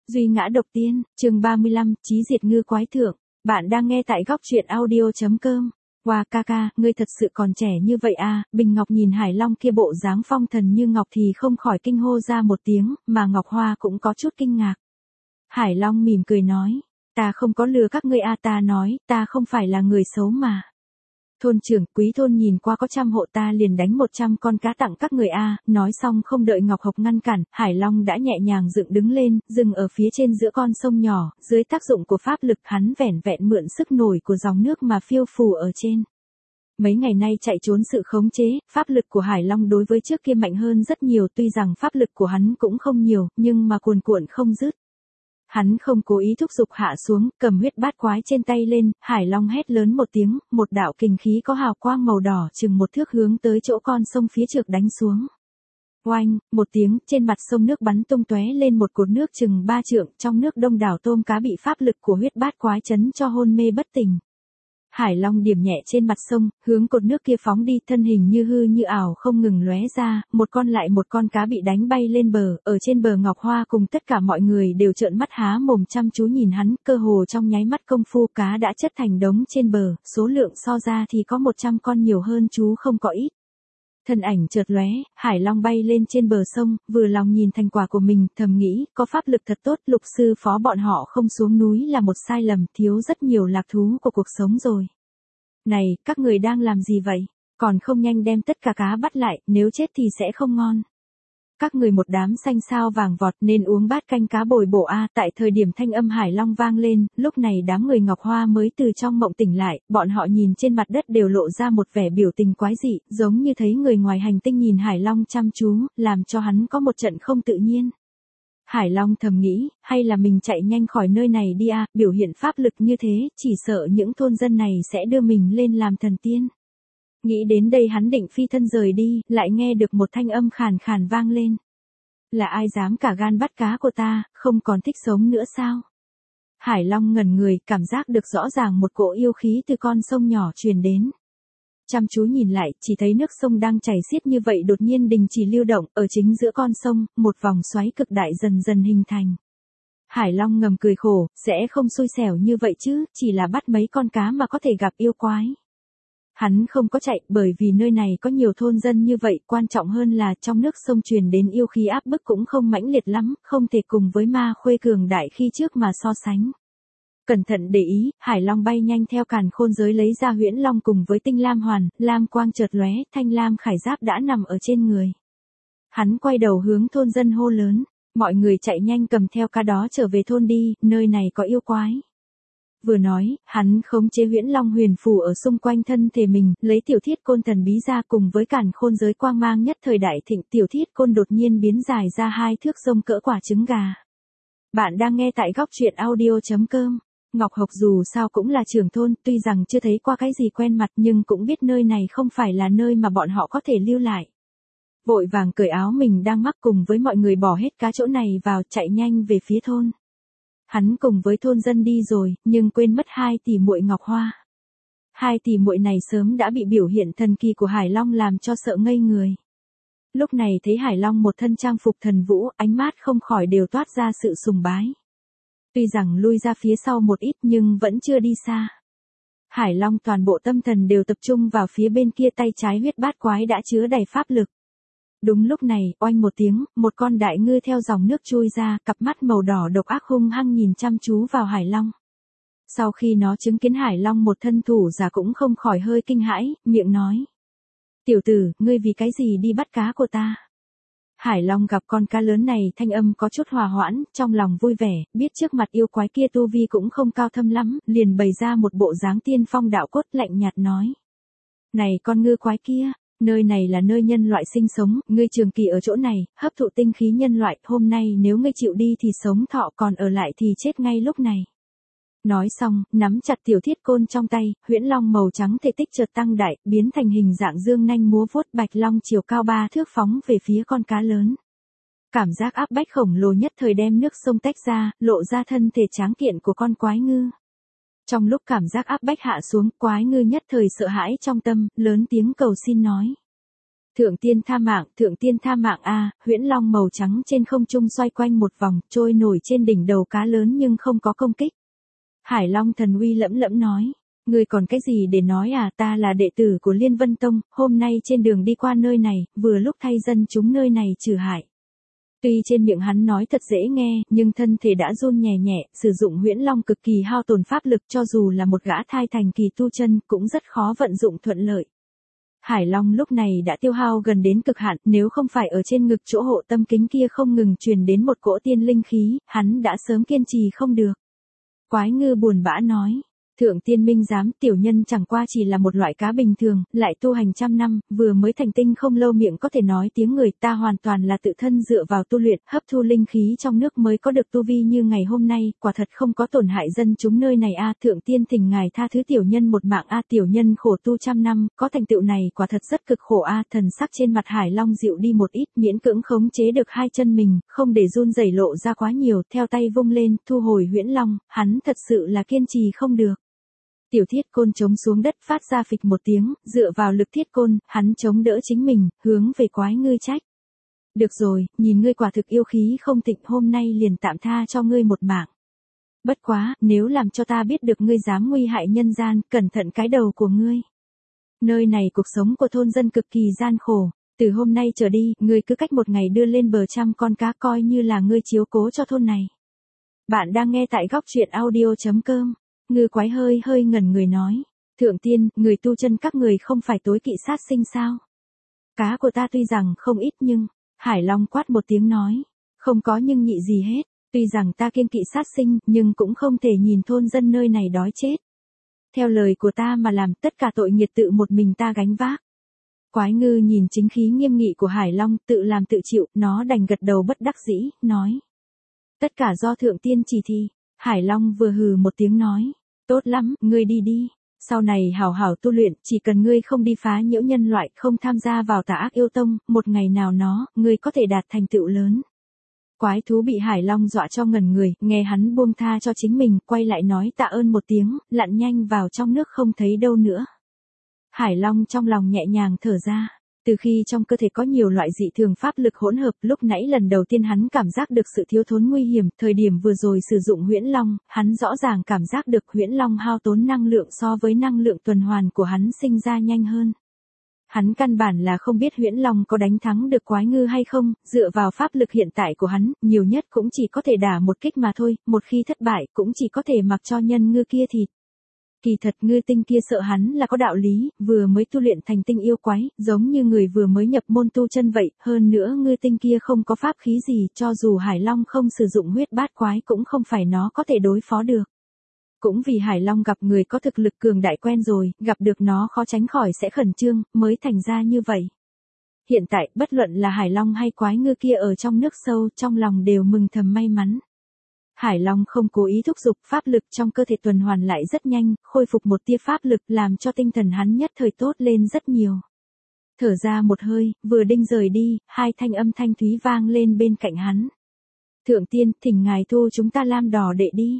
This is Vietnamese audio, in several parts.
Duy ngã độc tiên, chương 35, chí diệt ngư quái thượng. Bạn đang nghe tại góc truyện audio.com. Wow ca, ngươi thật sự còn trẻ như vậy à? Bình Ngọc nhìn Hải Long kia bộ dáng phong thần như ngọc thì không khỏi kinh hô ra một tiếng, mà Ngọc Hoa cũng có chút kinh ngạc. Hải Long mỉm cười nói, ta không có lừa các ngươi à, ta nói, ta không phải là người xấu mà. Thôn trưởng, quý thôn nhìn qua có 100 hộ ta liền đánh 100 con cá tặng các người a. Nói xong không đợi Ngọc Hộc ngăn cản, Hải Long đã nhẹ nhàng dựng đứng lên, dừng ở phía trên giữa con sông nhỏ, dưới tác dụng của pháp lực hắn vẻn vẹn mượn sức nổi của dòng nước mà phiêu phù ở trên. Mấy ngày nay chạy trốn sự khống chế, pháp lực của Hải Long đối với trước kia mạnh hơn rất nhiều, tuy rằng pháp lực của hắn cũng không nhiều, nhưng mà cuồn cuộn không dứt. Hắn không cố ý thúc giục hạ xuống, cầm huyết bát quái trên tay lên, Hải Long hét lớn một tiếng, một đạo kình khí có hào quang màu đỏ chừng 1 thước hướng tới chỗ con sông phía trước đánh xuống. Oanh, một tiếng, trên mặt sông nước bắn tung tóe lên một cột nước chừng 3 trượng, trong nước đông đảo tôm cá bị pháp lực của huyết bát quái chấn cho hôn mê bất tỉnh. Hải Long điểm nhẹ trên mặt sông, hướng cột nước kia phóng đi, thân hình như hư như ảo không ngừng lóe ra, một con lại một con cá bị đánh bay lên bờ, ở trên bờ Ngọc Hoa cùng tất cả mọi người đều trợn mắt há mồm chăm chú nhìn hắn, cơ hồ trong nháy mắt công phu cá đã chất thành đống trên bờ, số lượng so ra thì có 100 con nhiều hơn chú không có ít. Thân ảnh chợt lóe, Hải Long bay lên trên bờ sông, vừa lòng nhìn thành quả của mình, thầm nghĩ, có pháp lực thật tốt, Lục sư phó bọn họ không xuống núi là một sai lầm, thiếu rất nhiều lạc thú của cuộc sống rồi. Này, các người đang làm gì vậy? Còn không nhanh đem tất cả cá bắt lại, nếu chết thì sẽ không ngon. Các người một đám xanh sao vàng vọt nên uống bát canh cá bồi bổ a. Tại thời điểm thanh âm Hải Long vang lên, lúc này đám người Ngọc Hoa mới từ trong mộng tỉnh lại, bọn họ nhìn trên mặt đất đều lộ ra một vẻ biểu tình quái dị, giống như thấy người ngoài hành tinh nhìn Hải Long chăm chú, làm cho hắn có một trận không tự nhiên. Hải Long thầm nghĩ, hay là mình chạy nhanh khỏi nơi này đi a, biểu hiện pháp lực như thế, chỉ sợ những thôn dân này sẽ đưa mình lên làm thần tiên. Nghĩ đến đây hắn định phi thân rời đi, lại nghe được một thanh âm khàn khàn vang lên. Là ai dám cả gan bắt cá của ta, không còn thích sống nữa sao? Hải Long ngẩn người, cảm giác được rõ ràng một cỗ yêu khí từ con sông nhỏ truyền đến. Chăm chú nhìn lại, chỉ thấy nước sông đang chảy xiết như vậy đột nhiên đình chỉ lưu động, ở chính giữa con sông, một vòng xoáy cực đại dần dần hình thành. Hải Long ngầm cười khổ, sẽ không xui xẻo như vậy chứ, chỉ là bắt mấy con cá mà có thể gặp yêu quái. Hắn không có chạy, bởi vì nơi này có nhiều thôn dân như vậy, quan trọng hơn là trong nước sông truyền đến yêu khí áp bức cũng không mãnh liệt lắm, không thể cùng với ma khuê cường đại khi trước mà so sánh. Cẩn thận để ý, Hải Long bay nhanh theo càn khôn giới lấy ra huyễn long cùng với tinh lam hoàn, lam quang chợt lóe, thanh lam khải giáp đã nằm ở trên người. Hắn quay đầu hướng thôn dân hô lớn, mọi người chạy nhanh cầm theo cá đó trở về thôn đi, nơi này có yêu quái. Vừa nói, hắn khống chế huyễn long huyền phù ở xung quanh thân thể mình, lấy tiểu thiết côn thần bí ra cùng với càn khôn giới quang mang nhất thời đại thịnh, tiểu thiết côn đột nhiên biến dài ra 2 thước rông cỡ quả trứng gà. Bạn đang nghe tại góc truyện audio.com. Ngọc Hộc dù sao cũng là trưởng thôn, tuy rằng chưa thấy qua cái gì quen mặt nhưng cũng biết nơi này không phải là nơi mà bọn họ có thể lưu lại. Vội vàng cởi áo mình đang mắc cùng với mọi người bỏ hết cá chỗ này vào, chạy nhanh về phía thôn. Hắn cùng với thôn dân đi rồi, nhưng quên mất 2 tỷ muội Ngọc Hoa. 2 tỷ muội này sớm đã bị biểu hiện thần kỳ của Hải Long làm cho sợ ngây người. Lúc này thấy Hải Long một thân trang phục thần vũ, ánh mắt không khỏi đều toát ra sự sùng bái. Tuy rằng lui ra phía sau một ít nhưng vẫn chưa đi xa. Hải Long toàn bộ tâm thần đều tập trung vào phía bên kia, tay trái huyết bát quái đã chứa đầy pháp lực. Đúng lúc này, oanh một tiếng, một con đại ngư theo dòng nước chui ra, cặp mắt màu đỏ độc ác hung hăng nhìn chăm chú vào Hải Long. Sau khi nó chứng kiến Hải Long một thân thủ giả cũng không khỏi hơi kinh hãi, miệng nói. Tiểu tử, ngươi vì cái gì đi bắt cá của ta? Hải Long gặp con cá lớn này thanh âm có chút hòa hoãn, trong lòng vui vẻ, biết trước mặt yêu quái kia tu vi cũng không cao thâm lắm, liền bày ra một bộ dáng tiên phong đạo cốt lạnh nhạt nói. Này con ngư quái kia, nơi này là nơi nhân loại sinh sống, ngươi trường kỳ ở chỗ này, hấp thụ tinh khí nhân loại, hôm nay nếu ngươi chịu đi thì sống thọ, còn ở lại thì chết ngay lúc này. Nói xong, nắm chặt tiểu thiết côn trong tay, huyễn long màu trắng thể tích chợt tăng đại, biến thành hình dạng dương nanh múa vuốt, bạch long chiều cao 3 thước phóng về phía con cá lớn. Cảm giác áp bách khổng lồ nhất thời đem nước sông tách ra, lộ ra thân thể tráng kiện của con quái ngư. Trong lúc cảm giác áp bách hạ xuống, quái ngư nhất thời sợ hãi trong tâm, lớn tiếng cầu xin nói. Thượng tiên tha mạng a, huyễn long màu trắng trên không trung xoay quanh một vòng, trôi nổi trên đỉnh đầu cá lớn nhưng không có công kích. Hải Long thần uy lẫm lẫm nói, ngươi còn cái gì để nói à, ta là đệ tử của Liên Vân Tông, hôm nay trên đường đi qua nơi này, vừa lúc thay dân chúng nơi này trừ hại. Tuy trên miệng hắn nói thật dễ nghe, nhưng thân thể đã run nhẹ nhẹ, sử dụng huyễn long cực kỳ hao tổn pháp lực, cho dù là một gã thai thành kỳ tu chân cũng rất khó vận dụng thuận lợi. Hải Long lúc này đã tiêu hao gần đến cực hạn, nếu không phải ở trên ngực chỗ hộ tâm kính kia không ngừng truyền đến một cỗ tiên linh khí, hắn đã sớm kiên trì không được. Quái ngư buồn bã nói, Thượng tiên minh giám, tiểu nhân chẳng qua chỉ là một loại cá bình thường, lại tu hành trăm năm, vừa mới thành tinh không lâu miệng có thể nói tiếng người, ta hoàn toàn là tự thân dựa vào tu luyện, hấp thu linh khí trong nước mới có được tu vi như ngày hôm nay, quả thật không có tổn hại dân chúng nơi này a. Thượng tiên thỉnh ngài tha thứ tiểu nhân một mạng a, tiểu nhân khổ tu trăm năm, có thành tựu này quả thật rất cực khổ a. Thần sắc trên mặt Hải Long dịu đi một ít, miễn cưỡng khống chế được hai chân mình, không để run rẩy lộ ra quá nhiều, theo tay vung lên, thu hồi huyễn long, hắn thật sự là kiên trì không được. Tiểu thiết côn chống xuống đất phát ra phịch một tiếng, dựa vào lực thiết côn, hắn chống đỡ chính mình, hướng về quái ngư trách. Được rồi, nhìn ngươi quả thực yêu khí không thịnh, hôm nay liền tạm tha cho ngươi một mạng. Bất quá, nếu làm cho ta biết được ngươi dám nguy hại nhân gian, cẩn thận cái đầu của ngươi. Nơi này cuộc sống của thôn dân cực kỳ gian khổ, từ hôm nay trở đi, ngươi cứ cách một ngày đưa lên bờ 100 con cá coi như là ngươi chiếu cố cho thôn này. Bạn đang nghe tại góc truyện audio.com. Ngư quái hơi ngẩn người nói, Thượng tiên, người tu chân các người không phải tối kỵ sát sinh sao? Cá của ta tuy rằng không ít nhưng, Hải Long quát một tiếng nói, không có nhưng nhị gì hết, tuy rằng ta kiêng kỵ sát sinh nhưng cũng không thể nhìn thôn dân nơi này đói chết. Theo lời của ta mà làm, tất cả tội nghiệp tự một mình ta gánh vác. Quái ngư nhìn chính khí nghiêm nghị của Hải Long, tự làm tự chịu, nó đành gật đầu bất đắc dĩ, nói. Tất cả do Thượng tiên chỉ thị. Hải Long vừa hừ một tiếng nói, tốt lắm, ngươi đi đi, sau này hảo hảo tu luyện, chỉ cần ngươi không đi phá nhiễu nhân loại, không tham gia vào tà ác yêu tông, một ngày nào nó, ngươi có thể đạt thành tựu lớn. Quái thú bị Hải Long dọa cho ngẩn người, nghe hắn buông tha cho chính mình, quay lại nói tạ ơn một tiếng, lặn nhanh vào trong nước không thấy đâu nữa. Hải Long trong lòng nhẹ nhàng thở ra. Từ khi trong cơ thể có nhiều loại dị thường pháp lực hỗn hợp, lúc nãy lần đầu tiên hắn cảm giác được sự thiếu thốn nguy hiểm, thời điểm vừa rồi sử dụng huyễn long, hắn rõ ràng cảm giác được huyễn long hao tốn năng lượng so với năng lượng tuần hoàn của hắn sinh ra nhanh hơn. Hắn căn bản là không biết huyễn long có đánh thắng được quái ngư hay không, dựa vào pháp lực hiện tại của hắn, nhiều nhất cũng chỉ có thể đả một kích mà thôi, một khi thất bại cũng chỉ có thể mặc cho nhân ngư kia thịt. Kỳ thật ngư tinh kia sợ hắn là có đạo lý, vừa mới tu luyện thành tinh yêu quái, giống như người vừa mới nhập môn tu chân vậy, hơn nữa ngư tinh kia không có pháp khí gì, cho dù Hải Long không sử dụng huyết bát quái cũng không phải nó có thể đối phó được. Cũng vì Hải Long gặp người có thực lực cường đại quen rồi, gặp được nó khó tránh khỏi sẽ khẩn trương, mới thành ra như vậy. Hiện tại, bất luận là Hải Long hay quái ngư kia ở trong nước sâu, trong lòng đều mừng thầm may mắn. Hải Long không cố ý thúc giục, pháp lực trong cơ thể tuần hoàn lại rất nhanh, khôi phục một tia pháp lực làm cho tinh thần hắn nhất thời tốt lên rất nhiều. Thở ra một hơi, vừa định rời đi, hai thanh âm thanh thúy vang lên bên cạnh hắn. Thượng tiên, thỉnh ngài thu chúng ta lam đỏ đệ đi.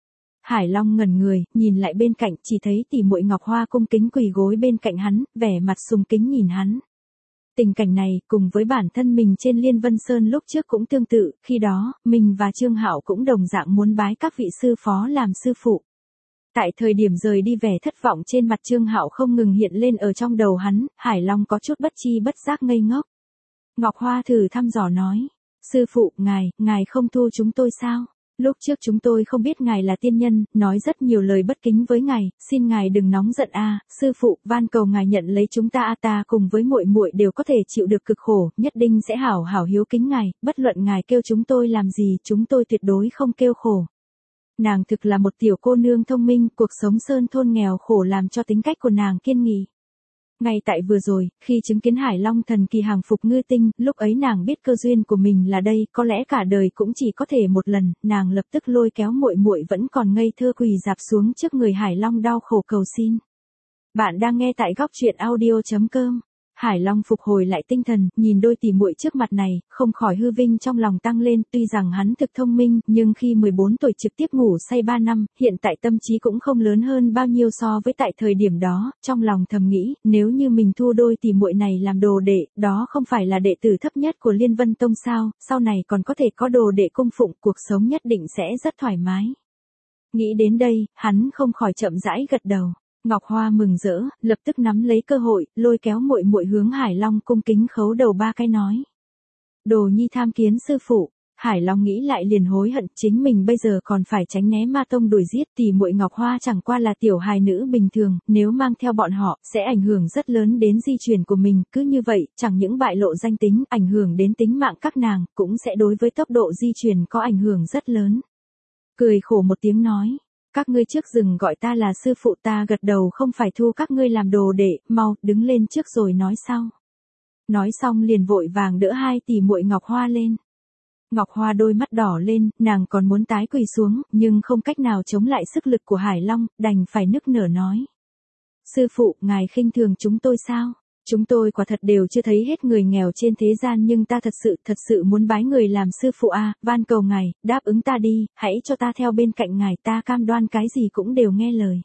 Hải Long ngẩn người, nhìn lại bên cạnh, chỉ thấy tỷ muội Ngọc Hoa cung kính quỳ gối bên cạnh hắn, vẻ mặt sùng kính nhìn hắn. Tình cảnh này, cùng với bản thân mình trên Liên Vân Sơn lúc trước cũng tương tự, khi đó, mình và Trương Hạo cũng đồng dạng muốn bái các vị sư phó làm sư phụ. Tại thời điểm rời đi, vẻ thất vọng trên mặt Trương Hạo không ngừng hiện lên ở trong đầu hắn, Hải Long có chút bất chi bất giác ngây ngốc. Ngọc Hoa thử thăm dò nói, sư phụ, ngài không thu chúng tôi sao? Lúc trước chúng tôi không biết ngài là tiên nhân, nói rất nhiều lời bất kính với ngài, xin ngài đừng nóng giận a, sư phụ, van cầu ngài nhận lấy chúng ta a, ta cùng với muội muội đều có thể chịu được cực khổ, nhất định sẽ hảo hảo hiếu kính ngài, bất luận ngài kêu chúng tôi làm gì, chúng tôi tuyệt đối không kêu khổ. Nàng thực là một tiểu cô nương thông minh, cuộc sống sơn thôn nghèo khổ làm cho tính cách của nàng kiên nghị. Ngay tại vừa rồi, khi chứng kiến Hải Long thần kỳ hàng phục ngư tinh, lúc ấy nàng biết cơ duyên của mình là đây, có lẽ cả đời cũng chỉ có thể một lần, nàng lập tức lôi kéo muội muội vẫn còn ngây thơ quỳ rạp xuống trước người Hải Long đau khổ cầu xin. Bạn đang nghe tại góc truyện audio.com. Hải Long phục hồi lại tinh thần, nhìn đôi tỉ muội trước mặt này, không khỏi hư vinh trong lòng tăng lên, tuy rằng hắn thực thông minh, nhưng khi 14 tuổi trực tiếp ngủ say 3 năm, hiện tại tâm trí cũng không lớn hơn bao nhiêu so với tại thời điểm đó, trong lòng thầm nghĩ, nếu như mình thu đôi tỉ muội này làm đồ đệ, đó không phải là đệ tử thấp nhất của Liên Vân Tông sao, sau này còn có thể có đồ đệ cung phụng, cuộc sống nhất định sẽ rất thoải mái. Nghĩ đến đây, hắn không khỏi chậm rãi gật đầu. Ngọc Hoa mừng rỡ, lập tức nắm lấy cơ hội, lôi kéo muội muội hướng Hải Long cung kính khấu đầu 3 cái nói. Đồ nhi tham kiến sư phụ. Hải Long nghĩ lại liền hối hận, chính mình bây giờ còn phải tránh né ma tông đuổi giết, tỷ muội Ngọc Hoa chẳng qua là tiểu hài nữ bình thường, nếu mang theo bọn họ, sẽ ảnh hưởng rất lớn đến di truyền của mình, cứ như vậy, chẳng những bại lộ danh tính, ảnh hưởng đến tính mạng các nàng, cũng sẽ đối với tốc độ di truyền có ảnh hưởng rất lớn. Cười khổ một tiếng nói. Các ngươi trước dừng gọi ta là sư phụ, ta gật đầu không phải thu các ngươi làm đồ đệ, mau, đứng lên trước rồi nói sau. Nói xong liền vội vàng đỡ 2 tỷ muội Ngọc Hoa lên. Ngọc Hoa đôi mắt đỏ lên, nàng còn muốn tái quỳ xuống, nhưng không cách nào chống lại sức lực của Hải Long, đành phải nức nở nói. Sư phụ, ngài khinh thường chúng tôi sao? Chúng tôi quả thật đều chưa thấy hết người nghèo trên thế gian, nhưng ta thật sự muốn bái người làm sư phụ van cầu ngài, đáp ứng ta đi, hãy cho ta theo bên cạnh ngài, ta cam đoan cái gì cũng đều nghe lời.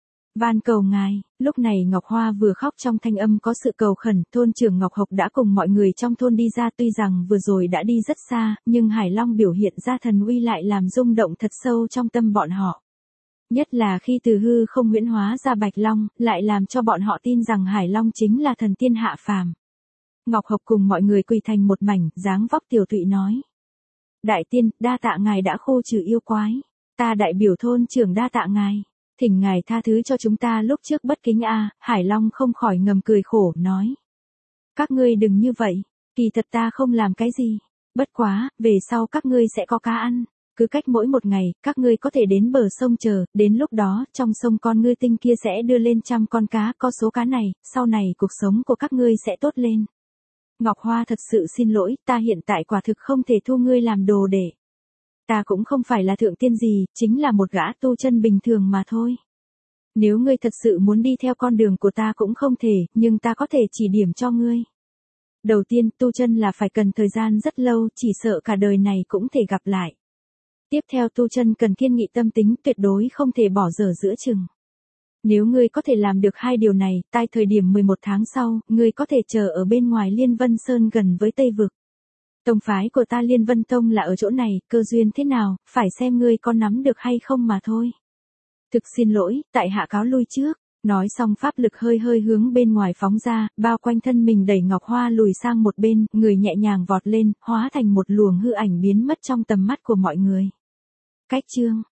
Van cầu ngài, lúc này Ngọc Hoa vừa khóc trong thanh âm có sự cầu khẩn, thôn trưởng Ngọc Hộc đã cùng mọi người trong thôn đi ra, tuy rằng vừa rồi đã đi rất xa, nhưng Hải Long biểu hiện ra thần uy lại làm rung động thật sâu trong tâm bọn họ. Nhất là khi từ hư không huyễn hóa ra Bạch Long, lại làm cho bọn họ tin rằng Hải Long chính là thần tiên hạ phàm. Ngọc Hộc cùng mọi người quỳ thành một mảnh, dáng vóc tiều tụy nói. Đại tiên, đa tạ ngài đã khô trừ yêu quái. Ta đại biểu thôn trưởng đa tạ ngài. Thỉnh ngài tha thứ cho chúng ta lúc trước bất kính Hải Long không khỏi ngầm cười khổ, nói. Các ngươi đừng như vậy, kỳ thật ta không làm cái gì. Bất quá, về sau các ngươi sẽ có cá ăn. Cứ cách mỗi một ngày, các ngươi có thể đến bờ sông chờ, đến lúc đó, trong sông con ngư tinh kia sẽ đưa lên 100 con cá, có số cá này, sau này cuộc sống của các ngươi sẽ tốt lên. Ngọc Hoa thật sự xin lỗi, ta hiện tại quả thực không thể thu ngươi làm đồ để. Ta cũng không phải là thượng tiên gì, chính là một gã tu chân bình thường mà thôi. Nếu ngươi thật sự muốn đi theo con đường của ta cũng không thể, nhưng ta có thể chỉ điểm cho ngươi. Đầu tiên, tu chân là phải cần thời gian rất lâu, chỉ sợ cả đời này cũng thể gặp lại. Tiếp theo, tu chân cần kiên nghị tâm tính, tuyệt đối không thể bỏ dở giữa chừng. Nếu ngươi có thể làm được 2 điều này, tại thời điểm 11 tháng sau, ngươi có thể chờ ở bên ngoài Liên Vân Sơn gần với Tây Vực. Tông phái của ta Liên Vân Tông là ở chỗ này, cơ duyên thế nào, phải xem ngươi có nắm được hay không mà thôi. Thực xin lỗi, tại hạ cáo lui trước. Nói xong pháp lực hơi hướng bên ngoài phóng ra, bao quanh thân mình đẩy Ngọc Hoa lùi sang một bên, người nhẹ nhàng vọt lên, hóa thành một luồng hư ảnh biến mất trong tầm mắt của mọi người. Cách chương